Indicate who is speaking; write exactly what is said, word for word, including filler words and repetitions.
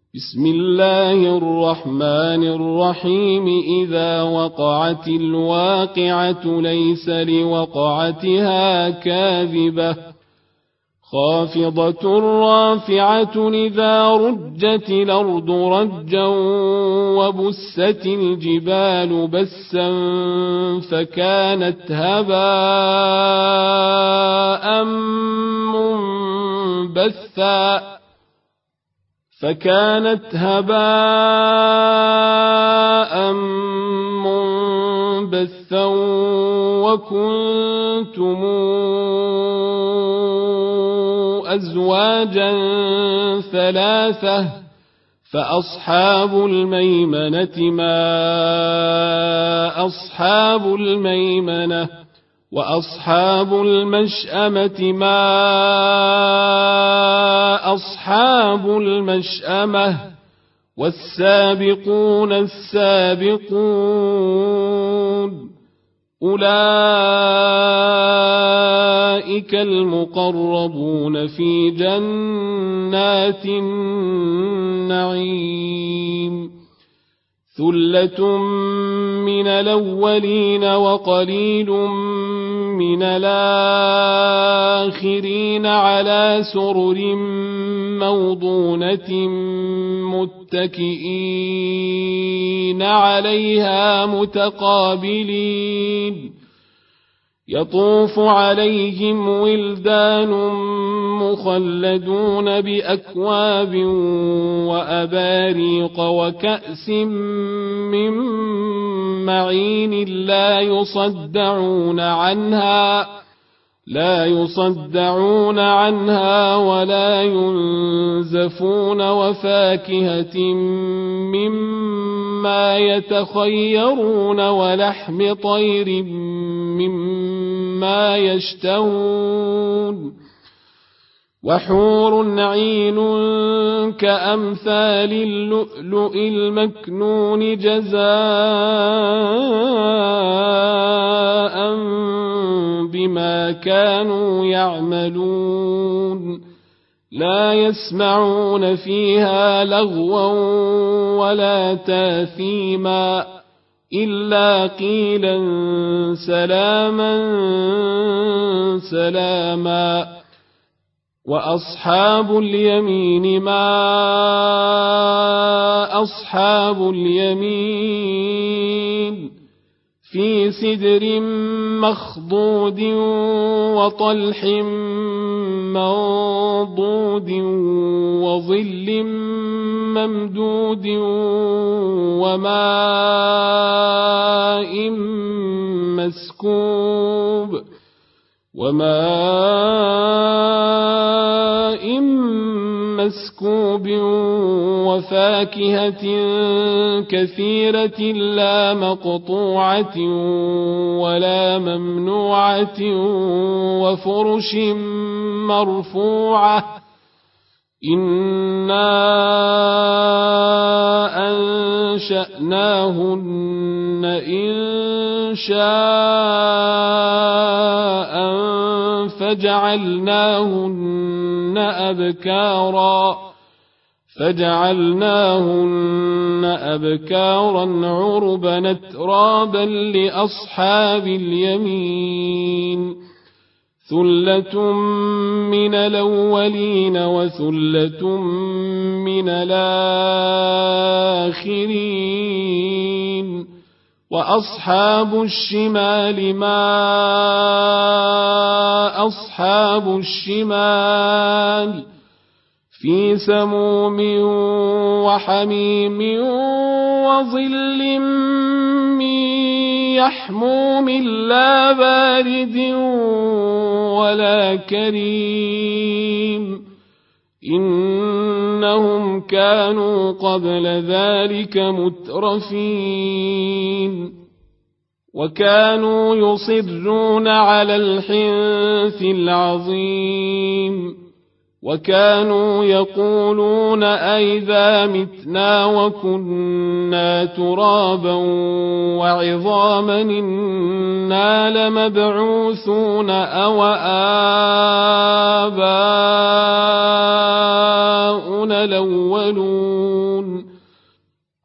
Speaker 1: بسم الله الرحمن الرحيم إذا وقعت الواقعة ليس لوقعتها كاذبة خافضة رافعة إذا رجت الأرض رجا وبست الجبال بسا فكانت هباء منبثا فكانت هباء منبثا وكنتم أزواجا ثلاثة فأصحاب الميمنة ما أصحاب الميمنة وأصحاب المشأمة ما أصحاب المشأمة والسابقون السابقون أولئك المقربون في جنات النعيم ثلة من الأولين وقليل من الآخرين على سرر موضونة متكئين عليها متقابلين يطوف عليهم ولدان مخلدون بأكواب وأباريق وكأس من معين لا يصدعون عنها لا يصدعون عنها ولا ينزفون وفاكهة مما يتخيرون ولحم طير مما يشتهون وحور عين كأمثال اللؤلؤ المكنون جزاء بما كانوا يعملون لا يسمعون فيها لغوا ولا تاثيما إلا قيلا سلاما سلاما وأصحاب اليمين ما أصحاب اليمين في سدر مخضود وطلح منضود وظل ممدود وماء مسكوب وماء مسكوب وفاكهة كثيرة لا مقطوعة ولا ممنوعة وفرش مرفوعة إنا أنشأناهن إن شاء فجعلناهن أبكارا فجعلناهن أبكارا عربا أترابا لأصحاب اليمين ثلة من الأولين وثلة من الآخرين وأصحاب الشمال ما أصحاب الشمال في سموم وحميم وظل من يحموم لا بارد ولا كريم إنهم كانوا قبل ذلك مترفين وكانوا يصرون على الحنث العظيم وكانوا يقولون أئذا متنا وكنا ترابا وعظاما إنا لمبعوثون أو آباؤنا السابقون الأولون